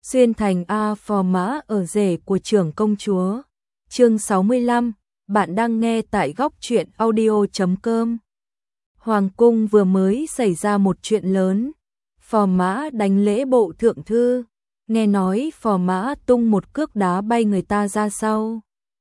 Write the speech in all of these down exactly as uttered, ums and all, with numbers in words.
Xuyên thành A Phò Mã ở rể của trưởng công chúa. Chương sáu mươi lăm, bạn đang nghe tại góc truyện audio chấm com. Hoàng cung vừa mới xảy ra một chuyện lớn. Phò Mã đánh lễ bộ thượng thư. Nghe nói Phò Mã tung một cước đá bay người ta ra sau.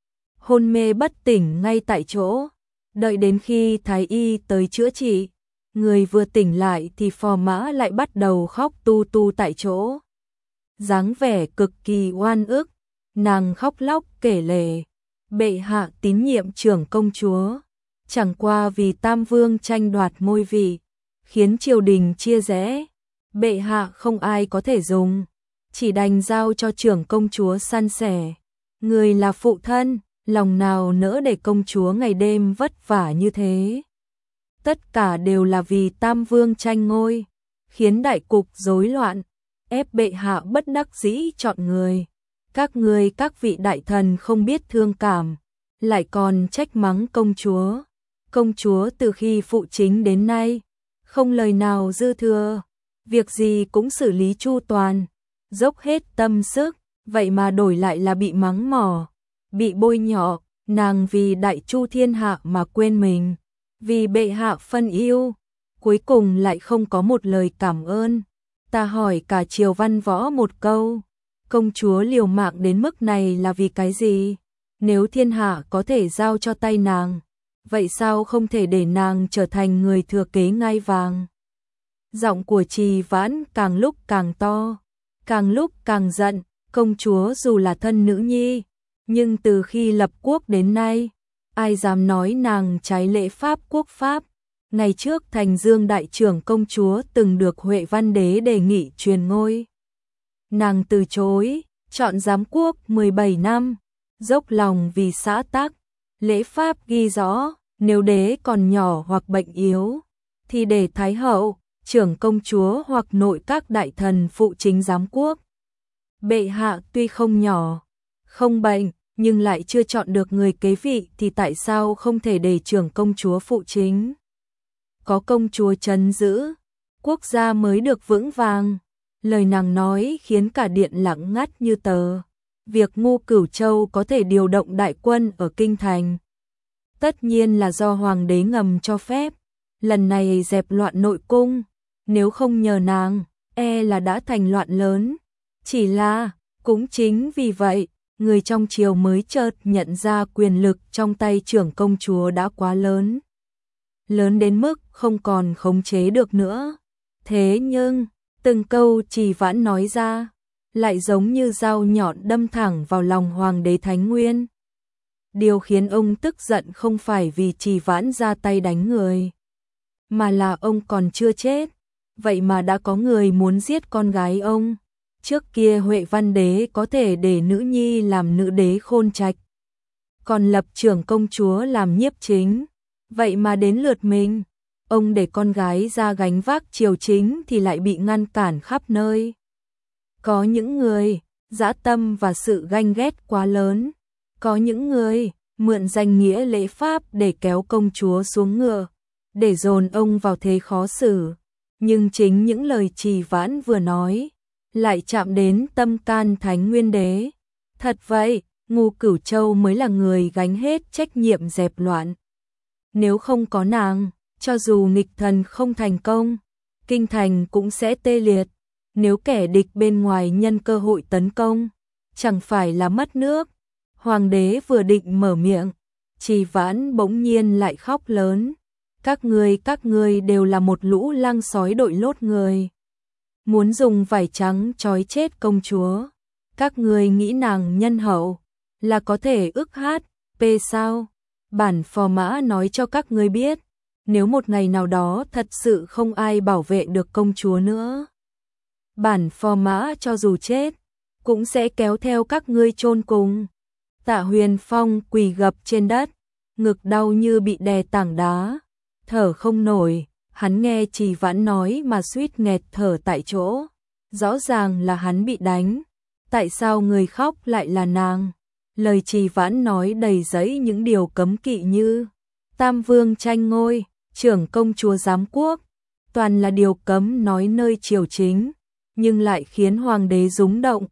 Hôn mê bất tỉnh ngay tại chỗ. Đợi đến khi thái y tới chữa trị, người vừa tỉnh lại thì Phò Mã lại bắt đầu khóc tu tu tại chỗ. Dáng vẻ cực kỳ oan ức, nàng khóc lóc kể lể, bệ hạ tín nhiệm trưởng công chúa, chẳng qua vì Tam Vương tranh đoạt ngôi vị, khiến triều đình chia rẽ, bệ hạ không ai có thể dùng, chỉ đành giao cho trưởng công chúa san sẻ. Người là phụ thân, lòng nào nỡ để công chúa ngày đêm vất vả như thế. Tất cả đều là vì Tam Vương tranh ngôi, khiến đại cục rối loạn, ép bệ hạ bất đắc dĩ chọn người. Các ngươi các vị đại thần không biết thương cảm, lại còn trách mắng công chúa. Công chúa từ khi phụ chính đến nay, không lời nào dư thừa, việc gì cũng xử lý chu toàn, dốc hết tâm sức, vậy mà đổi lại là bị mắng mỏ, bị bôi nhọ. Nàng vì đại chu thiên hạ mà quên mình, vì bệ hạ phân yêu, cuối cùng lại không có một lời cảm ơn. Ta hỏi cả triều văn võ một câu, công chúa liều mạng đến mức này là vì cái gì? Nếu thiên hạ có thể giao cho tay nàng, vậy sao không thể để nàng trở thành người thừa kế ngai vàng? Giọng của Trì Vãn càng lúc càng to, càng lúc càng giận. Công chúa dù là thân nữ nhi, nhưng từ khi lập quốc đến nay, ai dám nói nàng trái lễ pháp quốc pháp? Ngày trước Thành Dương đại trưởng công chúa từng được Huệ Văn Đế đề nghị truyền ngôi. Nàng từ chối, chọn giám quốc mười bảy năm, dốc lòng vì xã tắc. Lễ pháp ghi rõ, nếu đế còn nhỏ hoặc bệnh yếu, thì để Thái hậu, trưởng công chúa hoặc nội các đại thần phụ chính giám quốc. Bệ hạ tuy không nhỏ, không bệnh, nhưng lại chưa chọn được người kế vị thì tại sao không thể để trưởng công chúa phụ chính? Có công chúa trấn giữ, quốc gia mới được vững vàng. Lời nàng nói khiến cả điện lặng ngắt như tờ. Việc Ngu Cửu Châu có thể điều động đại quân ở kinh thành, tất nhiên là do hoàng đế ngầm cho phép. Lần này dẹp loạn nội cung, nếu không nhờ nàng, e là đã thành loạn lớn. Chỉ là, cũng chính vì vậy, người trong triều mới chợt nhận ra quyền lực trong tay trưởng công chúa đã quá lớn. Lớn đến mức không còn khống chế được nữa. Thế nhưng, từng câu Trì Vãn nói ra, lại giống như dao nhọn đâm thẳng vào lòng Hoàng đế Thánh Nguyên. Điều khiến ông tức giận không phải vì Trì Vãn ra tay đánh người, mà là ông còn chưa chết, vậy mà đã có người muốn giết con gái ông. Trước kia Huệ Văn Đế có thể để nữ nhi làm nữ đế khôn trạch, còn lập trưởng công chúa làm nhiếp chính. Vậy mà đến lượt mình, ông để con gái ra gánh vác triều chính thì lại bị ngăn cản khắp nơi. Có những người, dã tâm và sự ganh ghét quá lớn. Có những người, mượn danh nghĩa lễ pháp để kéo công chúa xuống ngựa, để dồn ông vào thế khó xử. Nhưng chính những lời Trì Vãn vừa nói, lại chạm đến tâm can Thánh Nguyên Đế. Thật vậy, Ngu Cửu Châu mới là người gánh hết trách nhiệm dẹp loạn. Nếu không có nàng, cho dù nghịch thần không thành công, kinh thành cũng sẽ tê liệt. Nếu kẻ địch bên ngoài nhân cơ hội tấn công, chẳng phải là mất nước. Hoàng đế vừa định mở miệng, Trì Vãn bỗng nhiên lại khóc lớn. Các ngươi, các ngươi đều là một lũ lang sói đội lốt người, muốn dùng vải trắng trói chết công chúa. Các ngươi nghĩ nàng nhân hậu là có thể ức hát pê sao? Bản Phò Mã nói cho các ngươi biết, nếu một ngày nào đó thật sự không ai bảo vệ được công chúa nữa, bản Phò Mã cho dù chết, cũng sẽ kéo theo các ngươi chôn cùng. Tạ Huyền Phong quỳ gập trên đất, ngực đau như bị đè tảng đá, thở không nổi. Hắn nghe Trì Vãn nói mà suýt nghẹt thở tại chỗ. Rõ ràng là hắn bị đánh, tại sao người khóc lại là nàng? Lời Trì Vãn nói đầy dẫy những điều cấm kỵ như Tam Vương tranh ngôi, trưởng công chúa giám quốc, toàn là điều cấm nói nơi triều chính, nhưng lại khiến hoàng đế rúng động,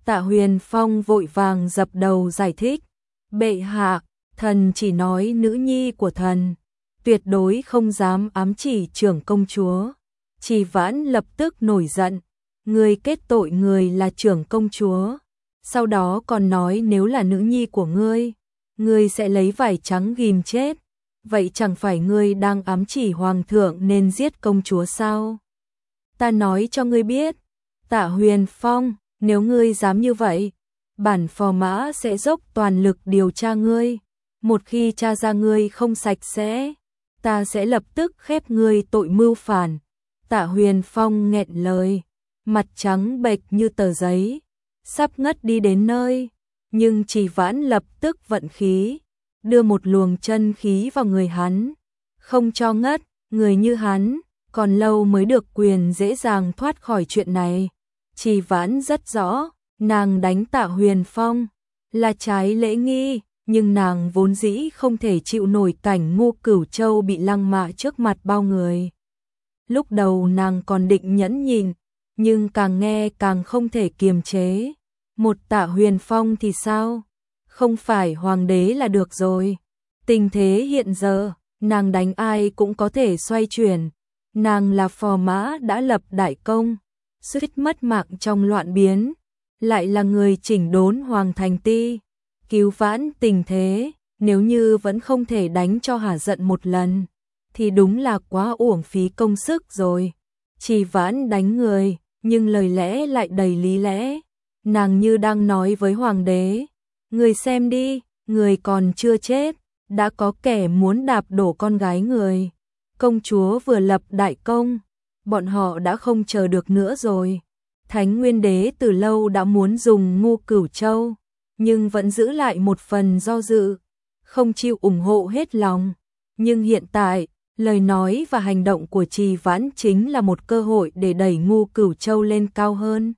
Tạ Huyền Phong vội vàng dập đầu giải thích. Bệ hạ, thần chỉ nói nữ nhi của thần, tuyệt đối không dám ám chỉ trưởng công chúa. Trì Vãn lập tức nổi giận. Người kết tội người là trưởng công chúa. Sau đó còn nói nếu là nữ nhi của ngươi, ngươi sẽ lấy vải trắng ghim chết. Vậy chẳng phải ngươi đang ám chỉ hoàng thượng nên giết công chúa sao? Ta nói cho ngươi biết, Tạ Huyền Phong, nếu ngươi dám như vậy, bản phò mã sẽ dốc toàn lực điều tra ngươi. Một khi tra ra ngươi không sạch sẽ, ta sẽ lập tức khép ngươi tội mưu phản. Tạ Huyền Phong nghẹn lời, mặt trắng bệch như tờ giấy, sắp ngất đi đến nơi, nhưng Trì Vãn lập tức vận khí, đưa một luồng chân khí vào người hắn, không cho ngất. Người như hắn, còn lâu mới được quyền dễ dàng thoát khỏi chuyện này. Trì Vãn rất rõ, nàng đánh Tạ Huyền Phong là trái lễ nghi, nhưng nàng vốn dĩ không thể chịu nổi cảnh Ngô Cửu Châu bị lăng mạ trước mặt bao người. Lúc đầu nàng còn định nhẫn nhịn, nhưng càng nghe càng không thể kiềm chế. Một Tạ Huyền Phong thì sao? Không phải hoàng đế là được rồi. Tình thế hiện giờ, nàng đánh ai cũng có thể xoay chuyển. Nàng là phò mã đã lập đại công, suýt mất mạng trong loạn biến, lại là người chỉnh đốn hoàng thành ti, cứu vãn tình thế. Nếu như vẫn không thể đánh cho hả giận một lần, thì đúng là quá uổng phí công sức rồi. Trì Vãn đánh người, nhưng lời lẽ lại đầy lý lẽ. Nàng như đang nói với hoàng đế, người xem đi, người còn chưa chết, đã có kẻ muốn đạp đổ con gái người. Công chúa vừa lập đại công, bọn họ đã không chờ được nữa rồi. Thánh Nguyên Đế từ lâu đã muốn dùng Ngô Cửu Châu, nhưng vẫn giữ lại một phần do dự, không chịu ủng hộ hết lòng. Nhưng hiện tại, lời nói và hành động của Trì Vãn chính là một cơ hội để đẩy Ngô Cửu Châu lên cao hơn,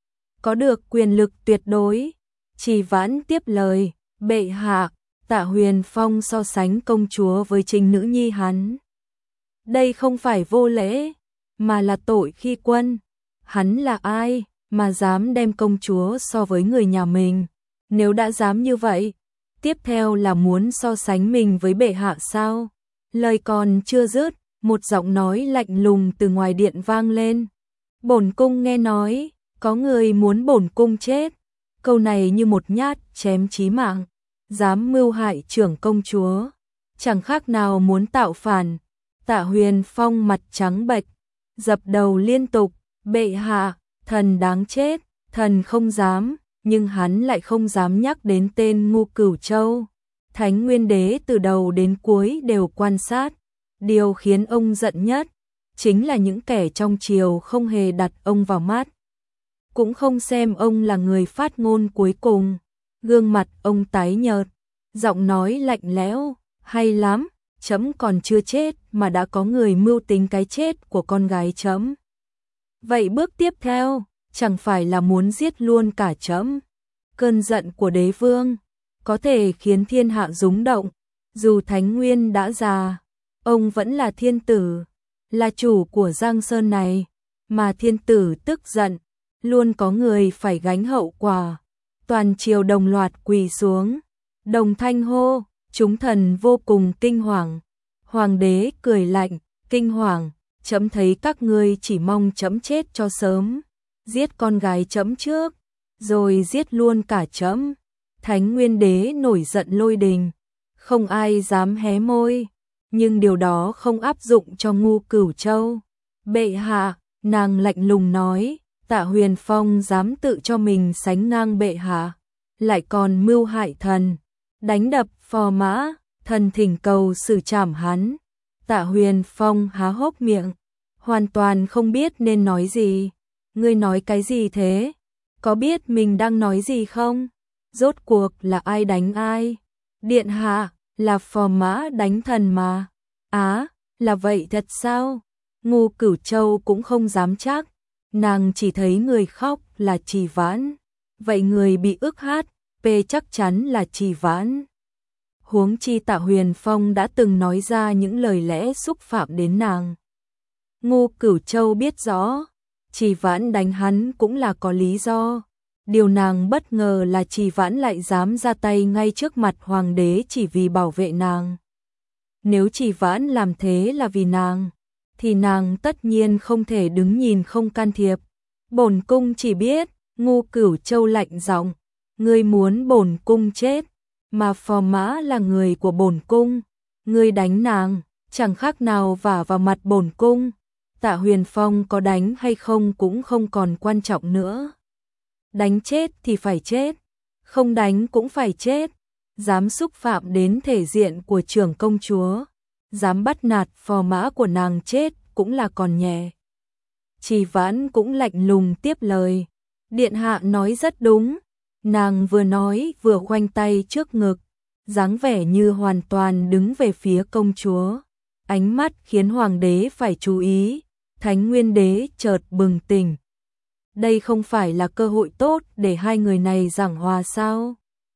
có được quyền lực tuyệt đối. Trì Vãn tiếp lời, bệ hạ, Tạ Huyền Phong so sánh công chúa với chính nữ nhi hắn. Đây không phải vô lễ, mà là tội khi quân. Hắn là ai mà dám đem công chúa so với người nhà mình? Nếu đã dám như vậy, tiếp theo là muốn so sánh mình với bệ hạ sao? Lời còn chưa dứt, một giọng nói lạnh lùng từ ngoài điện vang lên. Bổn cung nghe nói, có người muốn bổn cung chết. Câu này như một nhát chém chí mạng. Dám mưu hại trưởng công chúa, chẳng khác nào muốn tạo phản. Tạ Huyền Phong mặt trắng bệch, dập đầu liên tục, bệ hạ, thần đáng chết, thần không dám. Nhưng hắn lại không dám nhắc đến tên Ngô Cửu Châu. Thánh Nguyên Đế từ đầu đến cuối đều quan sát. Điều khiến ông giận nhất chính là những kẻ trong triều không hề đặt ông vào mắt, cũng không xem ông là người phát ngôn cuối cùng. Gương mặt ông tái nhợt, giọng nói lạnh lẽo, hay lắm, trẫm còn chưa chết mà đã có người mưu tính cái chết của con gái trẫm. Vậy bước tiếp theo, chẳng phải là muốn giết luôn cả trẫm? Cơn giận của đế vương có thể khiến thiên hạ rúng động. Dù Thánh Nguyên đã già, ông vẫn là thiên tử, là chủ của Giang Sơn này, mà thiên tử tức giận, luôn có người phải gánh hậu quả. Toàn triều đồng loạt quỳ xuống, đồng thanh hô, chúng thần vô cùng kinh hoàng. Hoàng đế cười lạnh, kinh hoàng, trẫm thấy các ngươi chỉ mong trẫm chết cho sớm, giết con gái trẫm trước, rồi giết luôn cả trẫm. Thánh Nguyên Đế nổi giận lôi đình, không ai dám hé môi, nhưng điều đó không áp dụng cho Ngô Cửu Châu. Bệ hạ, nàng lạnh lùng nói, Tạ Huyền Phong dám tự cho mình sánh ngang bệ hạ, lại còn mưu hại thần, đánh đập phò mã, thần thỉnh cầu xử trảm hắn. Tạ Huyền Phong há hốc miệng, hoàn toàn không biết nên nói gì. Ngươi nói cái gì thế? Có biết mình đang nói gì không? Rốt cuộc là ai đánh ai? Điện hạ, là phò mã đánh thần mà. Á, là vậy thật sao? Ngô Cửu Châu cũng không dám chắc, nàng chỉ thấy người khóc là Trì Vãn. Vậy người bị ức hát, pê chắc chắn là Trì Vãn. Huống chi Tạ Huyền Phong đã từng nói ra những lời lẽ xúc phạm đến nàng. Ngô Cửu Châu biết rõ, Trì Vãn đánh hắn cũng là có lý do. Điều nàng bất ngờ là Trì Vãn lại dám ra tay ngay trước mặt hoàng đế chỉ vì bảo vệ nàng. Nếu Trì Vãn làm thế là vì nàng, thì nàng tất nhiên không thể đứng nhìn không can thiệp. Bổn cung chỉ biết, Ngu Cửu Châu lạnh giọng, ngươi muốn bổn cung chết, mà Phò Mã là người của bổn cung, ngươi đánh nàng, chẳng khác nào vả vào mặt bổn cung. Tạ Huyền Phong có đánh hay không cũng không còn quan trọng nữa. Đánh chết thì phải chết, không đánh cũng phải chết. Dám xúc phạm đến thể diện của trưởng công chúa, dám bắt nạt Phò Mã của nàng chết cũng là còn nhẹ. Trì Vãn cũng lạnh lùng tiếp lời, điện hạ nói rất đúng. Nàng vừa nói vừa khoanh tay trước ngực, dáng vẻ như hoàn toàn đứng về phía công chúa. Ánh mắt khiến hoàng đế phải chú ý. Thánh Nguyên Đế chợt bừng tỉnh. Đây không phải là cơ hội tốt để hai người này giảng hòa sao?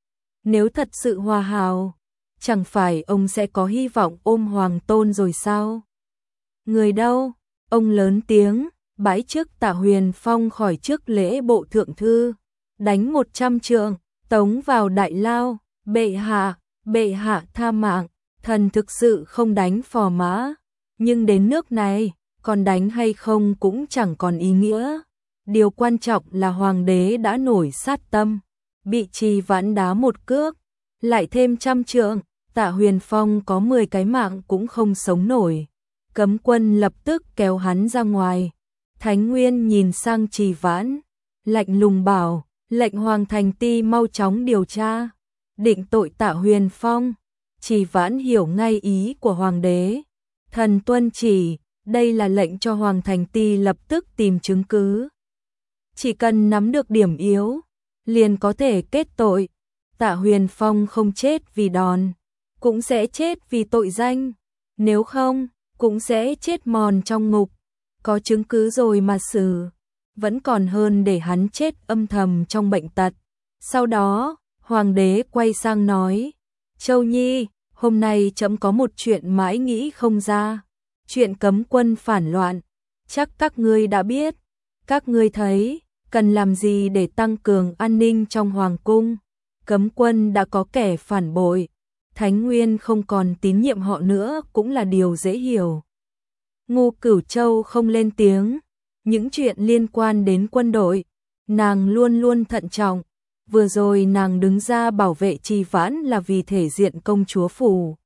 Nếu thật sự hòa hảo, chẳng phải ông sẽ có hy vọng ôm hoàng tôn rồi sao? Người đâu? Ông lớn tiếng, bãi chức Tạ Huyền Phong khỏi chức lễ bộ thượng thư, đánh một trăm trượng, tống vào đại lao. Bệ hạ, bệ hạ tha mạng, thần thực sự không đánh Phò Mã, nhưng đến nước này, còn đánh hay không cũng chẳng còn ý nghĩa. Điều quan trọng là hoàng đế đã nổi sát tâm, bị Trì Vãn đá một cước, lại thêm trăm trượng, Tạ Huyền Phong có mười cái mạng cũng không sống nổi. Cấm quân lập tức kéo hắn ra ngoài. Thánh Nguyên nhìn sang Trì Vãn, lạnh lùng bảo, lệnh Hoàng Thành Ti mau chóng điều tra, định tội Tạ Huyền Phong. Trì Vãn hiểu ngay ý của hoàng đế. Thần tuân chỉ, đây là lệnh cho Hoàng Thành Ti lập tức tìm chứng cứ. Chỉ cần nắm được điểm yếu, liền có thể kết tội. Tạ Huyền Phong không chết vì đòn, cũng sẽ chết vì tội danh. Nếu không, cũng sẽ chết mòn trong ngục. Có chứng cứ rồi mà xử, vẫn còn hơn để hắn chết âm thầm trong bệnh tật. Sau đó, hoàng đế quay sang nói, Châu Nhi, hôm nay trẫm có một chuyện mãi nghĩ không ra. Chuyện cấm quân phản loạn, chắc các ngươi đã biết. Các ngươi thấy, cần làm gì để tăng cường an ninh trong hoàng cung? Cấm quân đã có kẻ phản bội, Thánh Nguyên không còn tín nhiệm họ nữa cũng là điều dễ hiểu. Ngu Cửu Châu không lên tiếng. Những chuyện liên quan đến quân đội, nàng luôn luôn thận trọng. Vừa rồi nàng đứng ra bảo vệ Trì Vãn là vì thể diện công chúa phủ.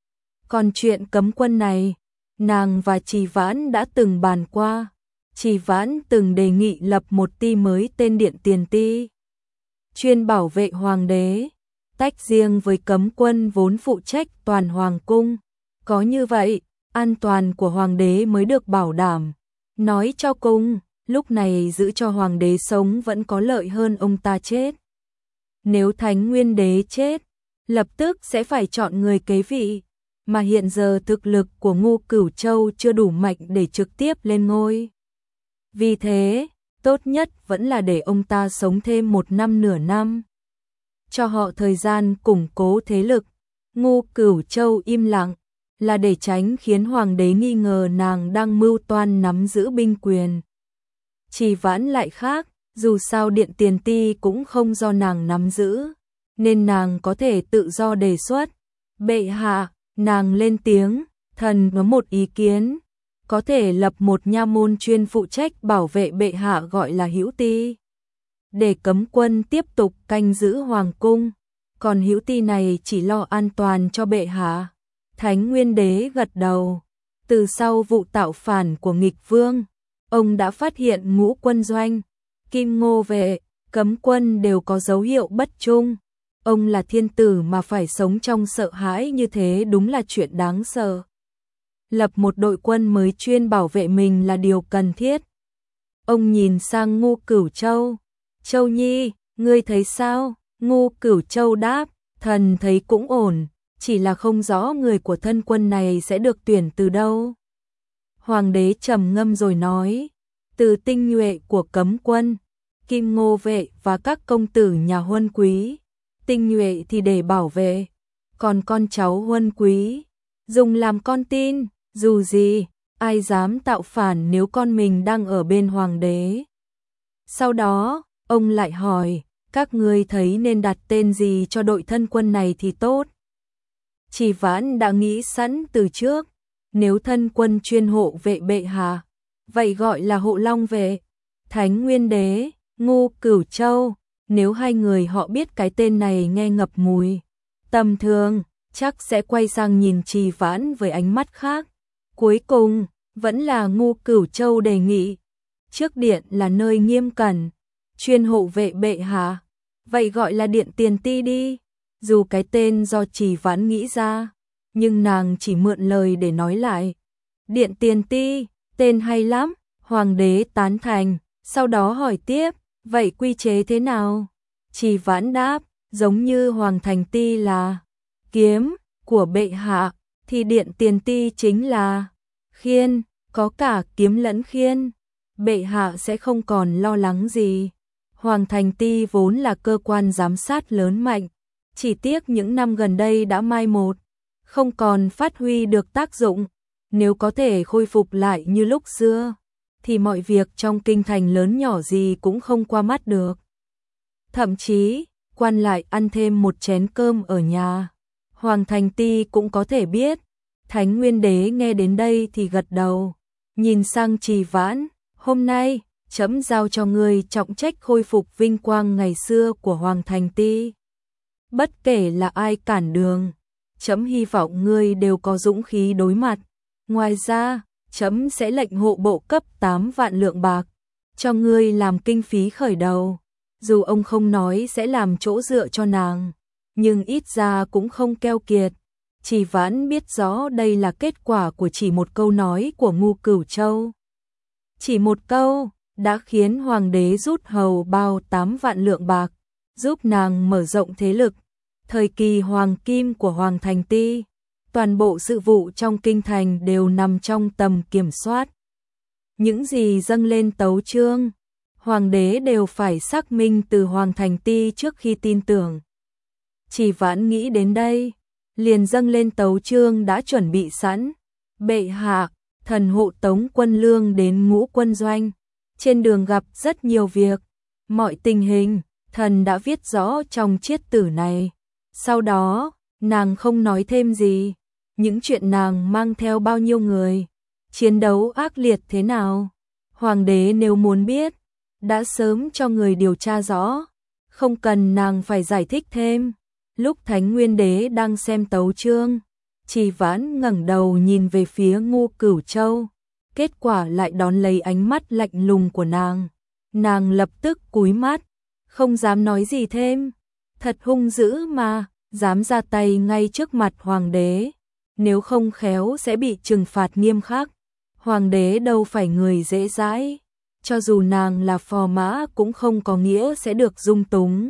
Còn chuyện cấm quân này, nàng và Trì Vãn đã từng bàn qua. Trì Vãn từng đề nghị lập một ty mới tên Điện Tiền Ty, chuyên bảo vệ hoàng đế, tách riêng với cấm quân vốn phụ trách toàn hoàng cung. Có như vậy, an toàn của hoàng đế mới được bảo đảm. Nói cho cùng, lúc này giữ cho hoàng đế sống vẫn có lợi hơn ông ta chết. Nếu Thánh Nguyên Đế chết, lập tức sẽ phải chọn người kế vị, mà hiện giờ thực lực của Ngu Cửu Châu chưa đủ mạnh để trực tiếp lên ngôi. Vì thế, tốt nhất vẫn là để ông ta sống thêm một năm nửa năm, cho họ thời gian củng cố thế lực. Ngu Cửu Châu im lặng, là để tránh khiến hoàng đế nghi ngờ nàng đang mưu toan nắm giữ binh quyền. Trì Vãn lại khác, dù sao Điện Tiền Ty cũng không do nàng nắm giữ, nên nàng có thể tự do đề xuất. Bệ hạ, nàng lên tiếng, thần có một ý kiến, có thể lập một nha môn chuyên phụ trách bảo vệ bệ hạ gọi là Hữu Ty, để cấm quân tiếp tục canh giữ hoàng cung, còn Hữu Ty này chỉ lo an toàn cho bệ hạ. Thánh Nguyên Đế gật đầu. Từ sau vụ tạo phản của nghịch vương, ông đã phát hiện ngũ quân doanh, Kim Ngô vệ, cấm quân đều có dấu hiệu bất trung. Ông là thiên tử mà phải sống trong sợ hãi như thế đúng là chuyện đáng sợ. Lập một đội quân mới chuyên bảo vệ mình là điều cần thiết. Ông nhìn sang Ngu Cửu Châu. Châu Nhi, ngươi thấy sao? Ngu Cửu Châu đáp, thần thấy cũng ổn, chỉ là không rõ người của thân quân này sẽ được tuyển từ đâu. Hoàng đế trầm ngâm rồi nói, từ tinh nhuệ của cấm quân, Kim Ngô vệ và các công tử nhà huân quý. Tinh nhuệ thì để bảo vệ, còn con cháu huân quý dùng làm con tin. Dù gì, ai dám tạo phản nếu con mình đang ở bên hoàng đế. Sau đó, Ông lại hỏi, các ngươi thấy nên đặt tên gì cho đội thân quân này thì tốt. Trì Vãn đã nghĩ sẵn từ trước, nếu thân quân chuyên hộ vệ bệ hạ, vậy gọi là hộ long vệ. Thánh Nguyên Đế, Ngô Cửu Châu, nếu hai người họ biết cái tên này nghe ngập mùi tầm thường, chắc sẽ quay sang nhìn Trì Vãn với ánh mắt khác. Cuối cùng, vẫn là Ngô Cửu Châu đề nghị. Trước điện là nơi nghiêm cẩn, chuyên hộ vệ bệ hạ, vậy gọi là điện tiền ti đi. Dù cái tên do Trì Vãn nghĩ ra, nhưng nàng chỉ mượn lời để nói lại. Điện tiền ti, tên hay lắm, hoàng đế tán thành, sau đó hỏi tiếp, vậy quy chế thế nào? Trì Vãn đáp, giống như hoàng thành ti là kiếm của bệ hạ, thì điện tiền ti chính là khiên, có cả kiếm lẫn khiên. Bệ hạ sẽ không còn lo lắng gì. Hoàng thành ti vốn là cơ quan giám sát lớn mạnh, chỉ tiếc những năm gần đây đã mai một, không còn phát huy được tác dụng. Nếu có thể khôi phục lại như lúc xưa, thì mọi việc trong kinh thành lớn nhỏ gì cũng không qua mắt được. Thậm chí, quan lại ăn thêm một chén cơm ở nhà, Hoàng thành ti cũng có thể biết. Thánh Nguyên Đế nghe đến đây thì gật đầu, nhìn sang Trì Vãn, hôm nay, trẫm giao cho ngươi trọng trách khôi phục vinh quang ngày xưa của Hoàng thành ti. Bất kể là ai cản đường, trẫm hy vọng ngươi đều có dũng khí đối mặt. Ngoài ra, trẫm sẽ lệnh hộ bộ cấp tám vạn lượng bạc cho ngươi làm kinh phí khởi đầu. Dù ông không nói sẽ làm chỗ dựa cho nàng, nhưng ít ra cũng không keo kiệt. Trì Vãn biết rõ đây là kết quả của chỉ một câu nói của Ngô Cửu Châu. Chỉ một câu đã khiến hoàng đế rút hầu bao tám vạn lượng bạc, giúp nàng mở rộng thế lực. Thời kỳ hoàng kim của Hoàng thành ti, toàn bộ sự vụ trong kinh thành đều nằm trong tầm kiểm soát. Những gì dâng lên tấu chương, hoàng đế đều phải xác minh từ Hoàng thành ti trước khi tin tưởng. Trì Vãn nghĩ đến đây, liền dâng lên tấu chương đã chuẩn bị sẵn. Bệ hạ, thần hộ tống quân lương đến Ngũ quân doanh. Trên đường gặp rất nhiều việc, mọi tình hình, thần đã viết rõ trong chiết tử này. Sau đó, nàng không nói thêm gì. Những chuyện nàng mang theo bao nhiêu người, chiến đấu ác liệt thế nào. Hoàng đế nếu muốn biết, đã sớm cho người điều tra rõ, không cần nàng phải giải thích thêm. Lúc Thánh Nguyên Đế đang xem tấu chương, Trì Vãn ngẩng đầu nhìn về phía Ngô Cửu Châu, kết quả lại đón lấy ánh mắt lạnh lùng của nàng. Nàng lập tức cúi mắt, không dám nói gì thêm. Thật hung dữ mà, dám ra tay ngay trước mặt hoàng đế, nếu không khéo sẽ bị trừng phạt nghiêm khắc. Hoàng đế đâu phải người dễ dãi, cho dù nàng là phò mã cũng không có nghĩa sẽ được dung túng.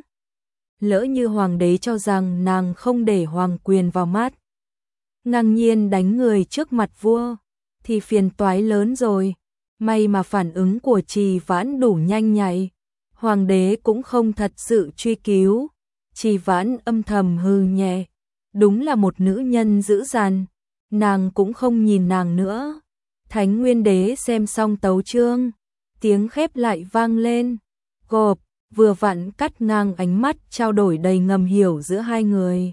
Lỡ như hoàng đế cho rằng nàng không để hoàng quyền vào mắt, ngang nhiên đánh người trước mặt vua, thì phiền toái lớn rồi. May mà phản ứng của Trì Vãn đủ nhanh nhạy, hoàng đế cũng không thật sự truy cứu. Trì Vãn âm thầm hừ nhẹ, đúng là một nữ nhân dữ dằn. Nàng cũng không nhìn nàng nữa. Thánh Nguyên Đế xem xong tấu chương, tiếng khép lại vang lên, gộp, vừa vặn cắt ngang ánh mắt trao đổi đầy ngầm hiểu giữa hai người.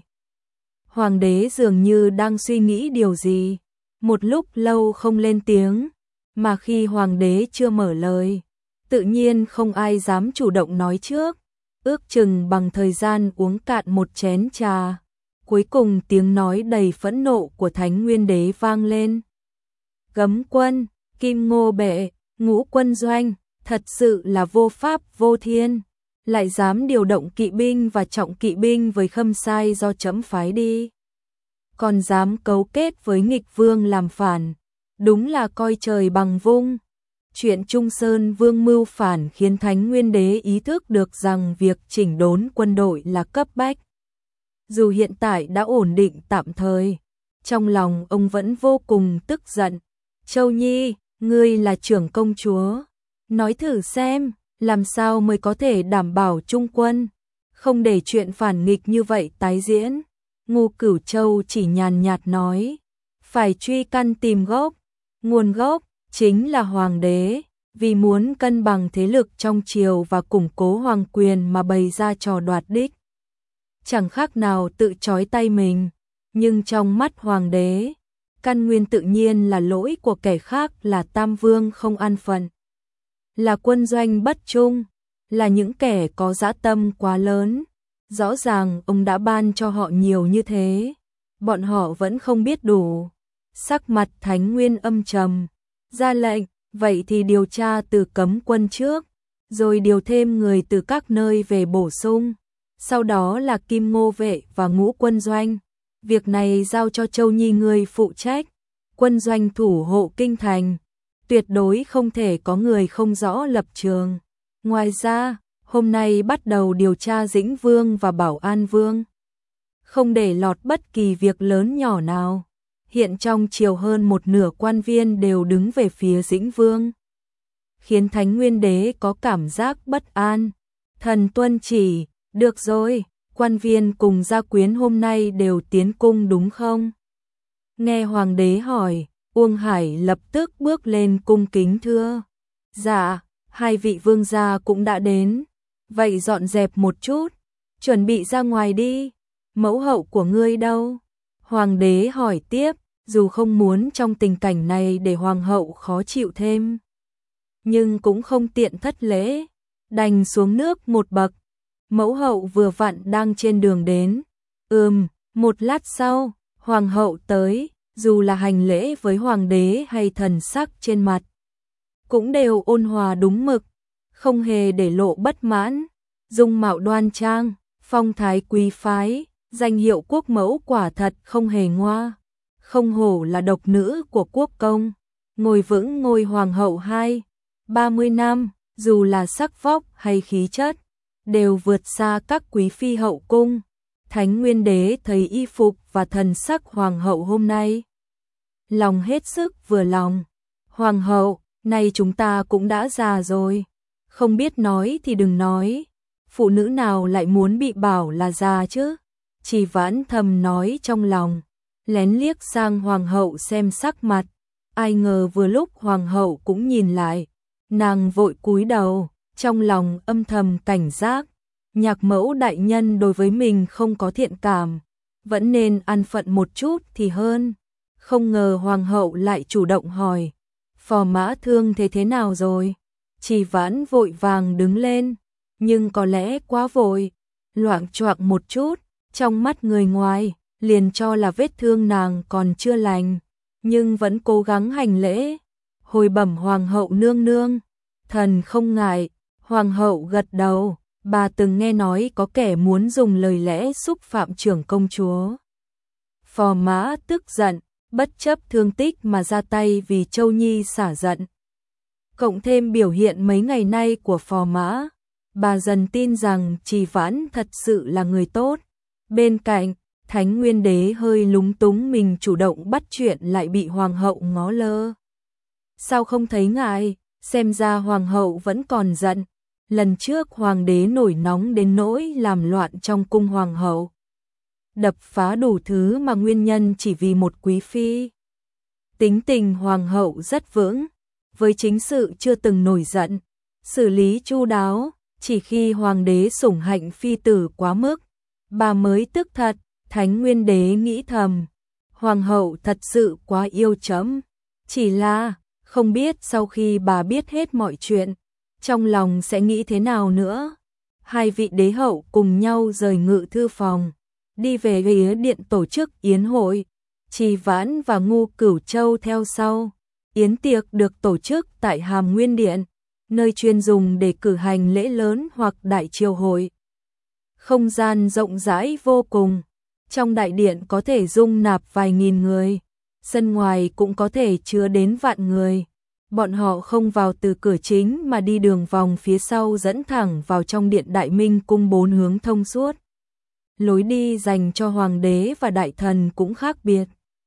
Hoàng đế dường như đang suy nghĩ điều gì, một lúc lâu không lên tiếng, mà khi hoàng đế chưa mở lời, tự nhiên không ai dám chủ động nói trước. Ước chừng bằng thời gian uống cạn một chén trà, cuối cùng tiếng nói đầy phẫn nộ của Thánh Nguyên Đế vang lên. Gấm quân, Kim Ngô bệ, Ngũ quân doanh, thật sự là vô pháp vô thiên, lại dám điều động kỵ binh và trọng kỵ binh với Khâm Sai do trẫm phái đi, còn dám cấu kết với nghịch vương làm phản, đúng là coi trời bằng vung. Chuyện Trung Sơn Vương mưu phản khiến Thánh Nguyên Đế ý thức được rằng việc chỉnh đốn quân đội là cấp bách. Dù hiện tại đã ổn định tạm thời, trong lòng ông vẫn vô cùng tức giận. Châu Nhi, ngươi là trưởng công chúa, nói thử xem, làm sao mới có thể đảm bảo trung quân, không để chuyện phản nghịch như vậy tái diễn. Ngô Cửu Châu chỉ nhàn nhạt nói, phải truy căn tìm gốc, nguồn gốc chính là hoàng đế. vì muốn cân bằng thế lực trong triều và củng cố hoàng quyền mà bày ra trò đoạt đích. Chẳng khác nào tự trói tay mình, nhưng trong mắt hoàng đế, căn nguyên tự nhiên là lỗi của kẻ khác, là Tam Vương không an phận, là quân doanh bất trung, là những kẻ có dã tâm quá lớn. Rõ ràng ông đã ban cho họ nhiều như thế, bọn họ vẫn không biết đủ. Sắc mặt Thánh Nguyên âm trầm, ra lệnh, vậy thì điều tra từ cấm quân trước, rồi điều thêm người từ các nơi về bổ sung, sau đó là Kim Ngô vệ và Ngũ quân doanh. Việc này giao cho Châu Nhi người phụ trách, quân doanh thủ hộ kinh thành, tuyệt đối không thể có người không rõ lập trường. Ngoài ra, hôm nay bắt đầu điều tra Dĩnh Vương và Bảo An Vương, không để lọt bất kỳ việc lớn nhỏ nào. Hiện trong triều hơn một nửa quan viên đều đứng về phía Dĩnh Vương, khiến Thánh Nguyên Đế có cảm giác bất an. Thần tuân chỉ, được rồi, quan viên cùng gia quyến hôm nay đều tiến cung đúng không? Nghe hoàng đế hỏi, Uông Hải lập tức bước lên cung kính thưa. Dạ, hai vị vương gia cũng đã đến, vậy dọn dẹp một chút, chuẩn bị ra ngoài đi. Mẫu hậu của ngươi đâu? Hoàng đế hỏi tiếp, dù không muốn trong tình cảnh này để hoàng hậu khó chịu thêm, nhưng cũng không tiện thất lễ, đành xuống nước một bậc. Mẫu hậu vừa vặn đang trên đường đến. Ừm, một lát sau, hoàng hậu tới, dù là hành lễ với hoàng đế hay thần sắc trên mặt, cũng đều ôn hòa đúng mực, không hề để lộ bất mãn. Dung mạo đoan trang, phong thái quý phái, danh hiệu quốc mẫu quả thật không hề ngoa, không hổ là độc nữ của quốc công. Ngồi vững ngôi hoàng hậu hai, ba mươi năm, dù là sắc vóc hay khí chất, đều vượt xa các quý phi hậu cung. Thánh Nguyên Đế thấy y phục và thần sắc hoàng hậu hôm nay, lòng hết sức vừa lòng. Hoàng hậu, nay chúng ta cũng đã già rồi, không biết nói thì đừng nói, phụ nữ nào lại muốn bị bảo là già chứ? Chỉ Vãn thầm nói trong lòng, lén liếc sang hoàng hậu xem sắc mặt. Ai ngờ vừa lúc hoàng hậu cũng nhìn lại, nàng vội cúi đầu, trong lòng âm thầm cảnh giác. Nhạc mẫu đại nhân đối với mình không có thiện cảm, vẫn nên an phận một chút thì hơn. Không ngờ hoàng hậu lại chủ động hỏi, Phò Mã Thương thế thế nào rồi? Chỉ Vãn vội vàng đứng lên, nhưng có lẽ quá vội, loạng choạng một chút, trong mắt người ngoài liền cho là vết thương nàng còn chưa lành, nhưng vẫn cố gắng hành lễ, hồi bẩm hoàng hậu nương nương. Thần không ngại. Hoàng hậu gật đầu, bà từng nghe nói có kẻ muốn dùng lời lẽ xúc phạm trưởng công chúa. Phò Mã tức giận, bất chấp thương tích mà ra tay vì Châu Nhi xả giận. Cộng thêm biểu hiện mấy ngày nay của Phò Mã, bà dần tin rằng Trì Vãn thật sự là người tốt. Bên cạnh, Thánh Nguyên Đế hơi lúng túng mình chủ động bắt chuyện lại bị hoàng hậu ngó lơ. Sao không thấy ngại, xem ra hoàng hậu vẫn còn giận. Lần trước hoàng đế nổi nóng đến nỗi làm loạn trong cung hoàng hậu, đập phá đủ thứ mà nguyên nhân chỉ vì một quý phi. Tính tình hoàng hậu rất vững, với chính sự chưa từng nổi giận, xử lý chu đáo, chỉ khi hoàng đế sủng hạnh phi tử quá mức, bà mới tức thật. Thánh Nguyên Đế nghĩ thầm, hoàng hậu thật sự quá yêu chấm, chỉ là không biết sau khi bà biết hết mọi chuyện, trong lòng sẽ nghĩ thế nào nữa. Hai vị đế hậu cùng nhau rời ngự thư phòng, đi về phía điện tổ chức yến hội. Trì Vãn và Ngu Cửu Châu theo sau. Yến tiệc được tổ chức tại Hàm Nguyên Điện, nơi chuyên dùng để cử hành lễ lớn hoặc đại triều hội. Không gian rộng rãi vô cùng, trong đại điện có thể dung nạp vài nghìn người, sân ngoài cũng có thể chứa đến vạn người. Bọn họ không vào từ cửa chính mà đi đường vòng phía sau dẫn thẳng vào trong điện Đại Minh cung bốn hướng thông suốt. Lối đi dành cho hoàng đế và đại thần cũng khác biệt.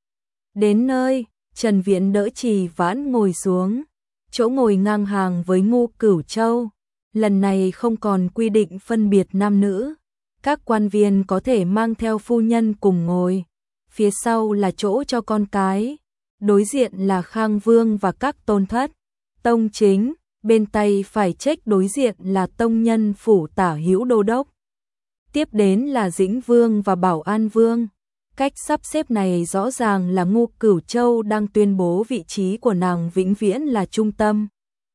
Đến nơi, Trần Viễn đỡ Trì Vãn ngồi xuống, chỗ ngồi ngang hàng với Ngu Cửu Châu. Lần này không còn quy định phân biệt nam nữ, các quan viên có thể mang theo phu nhân cùng ngồi. Phía sau là chỗ cho con cái, đối diện là Khang Vương và các tôn thất, tông chính, bên tay phải check đối diện là tông nhân phủ tả hữu đô đốc. Tiếp đến là Dĩnh Vương và Bảo An Vương. Cách sắp xếp này rõ ràng là Ngô Cửu Châu đang tuyên bố vị trí của nàng vĩnh viễn là trung tâm.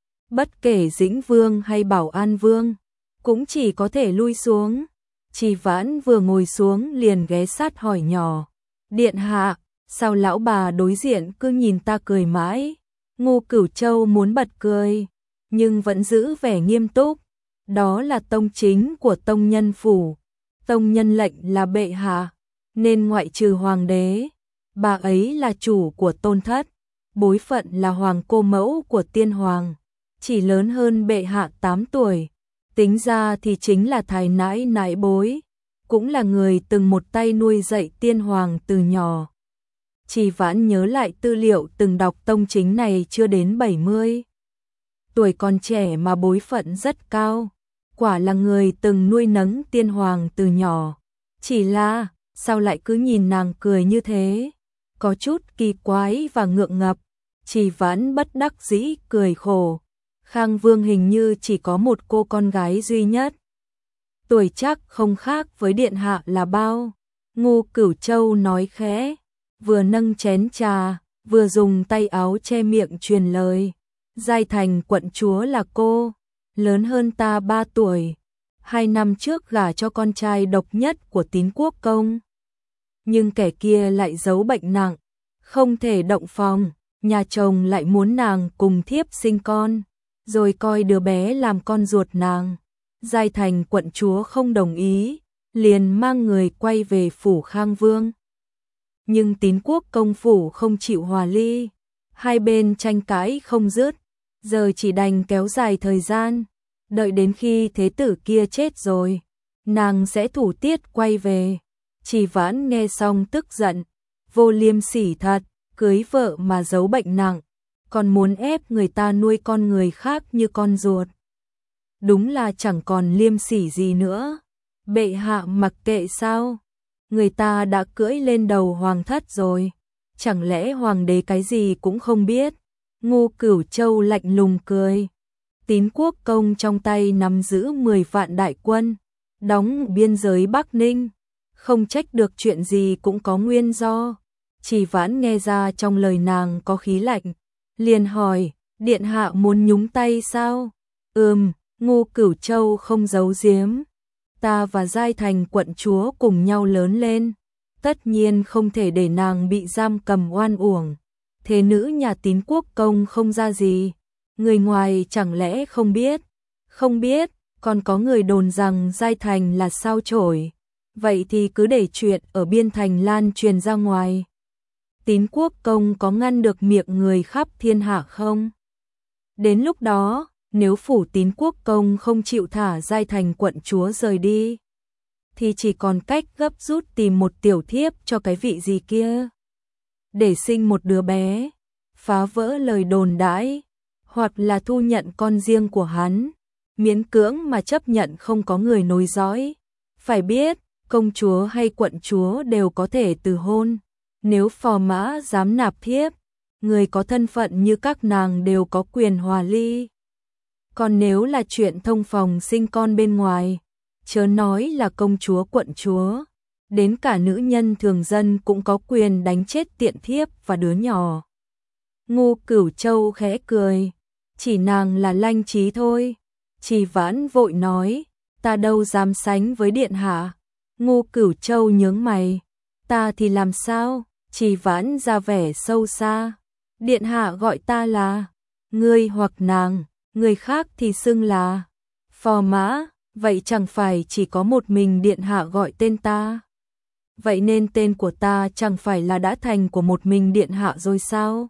Bất kể Dĩnh Vương hay Bảo An Vương, cũng chỉ có thể lui xuống. Trì Vãn vừa ngồi xuống liền ghé sát hỏi nhỏ. Điện hạ, sao lão bà đối diện cứ nhìn ta cười mãi? Ngô Cửu Châu muốn bật cười, nhưng vẫn giữ vẻ nghiêm túc. Đó là tông chính của tông nhân phủ. Tông nhân lệnh là bệ hạ, nên ngoại trừ hoàng đế, bà ấy là chủ của tôn thất, bối phận là hoàng cô mẫu của tiên hoàng, chỉ lớn hơn bệ hạ tám tuổi. Tính ra thì chính là thái nãi nãi bối, cũng là người từng một tay nuôi dạy tiên hoàng từ nhỏ. Trì Vãn nhớ lại tư liệu từng đọc tông chính này chưa đến bảy mươi. Tuổi còn trẻ mà bối phận rất cao, quả là người từng nuôi nấng tiên hoàng từ nhỏ. Chỉ là, sao lại cứ nhìn nàng cười như thế? Có chút kỳ quái và ngượng ngập. Trì Vãn bất đắc dĩ cười khổ. Khang Vương hình như chỉ có một cô con gái duy nhất. Tuổi chắc không khác với điện hạ là bao. Ngô Cửu Châu nói khẽ, vừa nâng chén trà, vừa dùng tay áo che miệng truyền lời. Giai Thành quận chúa là cô, lớn hơn ta ba tuổi. Hai năm trước gả cho con trai độc nhất của Tín Quốc công. Nhưng kẻ kia lại giấu bệnh nặng, không thể động phòng. Nhà chồng lại muốn nàng cùng thiếp sinh con, rồi coi đứa bé làm con ruột nàng. Giai Thành quận chúa không đồng ý, liền mang người quay về phủ Khang Vương. Nhưng Tín Quốc công phủ không chịu hòa ly, hai bên tranh cãi không dứt, giờ chỉ đành kéo dài thời gian, đợi đến khi thế tử kia chết rồi, nàng sẽ thủ tiết quay về. Trì Vãn nghe xong tức giận, vô liêm sỉ thật, cưới vợ mà giấu bệnh nặng, còn muốn ép người ta nuôi con người khác như con ruột. Đúng là chẳng còn liêm sỉ gì nữa. Bệ hạ mặc kệ sao? Người ta đã cưỡi lên đầu hoàng thất rồi, chẳng lẽ hoàng đế cái gì cũng không biết? Ngô Cửu Châu lạnh lùng cười. Tín Quốc công trong tay nắm giữ mười vạn đại quân, đóng biên giới Bắc Ninh, không trách được chuyện gì cũng có nguyên do. Trì Vãn nghe ra trong lời nàng có khí lạnh, liền hỏi, điện hạ muốn nhúng tay sao? Ừm, Ngô Cửu Châu không giấu giếm. Ta và Giai Thành quận chúa cùng nhau lớn lên, tất nhiên không thể để nàng bị giam cầm oan uổng. Thế nữ nhà Tín Quốc công không ra gì, người ngoài chẳng lẽ không biết? Không biết, còn có người đồn rằng Giai Thành là sao chổi. Vậy thì cứ để chuyện ở biên thành lan truyền ra ngoài. Tín Quốc công có ngăn được miệng người khắp thiên hạ không? Đến lúc đó, nếu phủ Tín Quốc công không chịu thả Giai Thành quận chúa rời đi, thì chỉ còn cách gấp rút tìm một tiểu thiếp cho cái vị gì kia, để sinh một đứa bé, phá vỡ lời đồn đãi, hoặc là thu nhận con riêng của hắn, miễn cưỡng mà chấp nhận không có người nối dõi. Phải biết, công chúa hay quận chúa đều có thể từ hôn, nếu phò mã dám nạp thiếp, người có thân phận như các nàng đều có quyền hòa ly. Còn nếu là chuyện thông phòng sinh con bên ngoài, chớ nói là công chúa quận chúa, đến cả nữ nhân thường dân cũng có quyền đánh chết tiện thiếp và đứa nhỏ. Ngô Cửu Châu khẽ cười, chỉ nàng là lanh trí thôi. Trì Vãn vội nói, ta đâu dám sánh với điện hạ. Ngô Cửu Châu nhướng mày, ta thì làm sao? Trì Vãn ra vẻ sâu xa, điện hạ gọi ta là ngươi hoặc nàng, người khác thì xưng là phò mã, vậy chẳng phải chỉ có một mình điện hạ gọi tên ta? Vậy nên tên của ta chẳng phải là đã thành của một mình điện hạ rồi sao?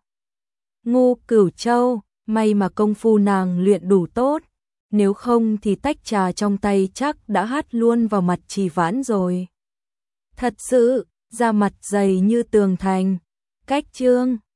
Ngô Cửu Châu, may mà công phu nàng luyện đủ tốt, nếu không thì tách trà trong tay chắc đã hắt luôn vào mặt Trì Vãn rồi. Thật sự, da mặt dày như tường thành. Cách chương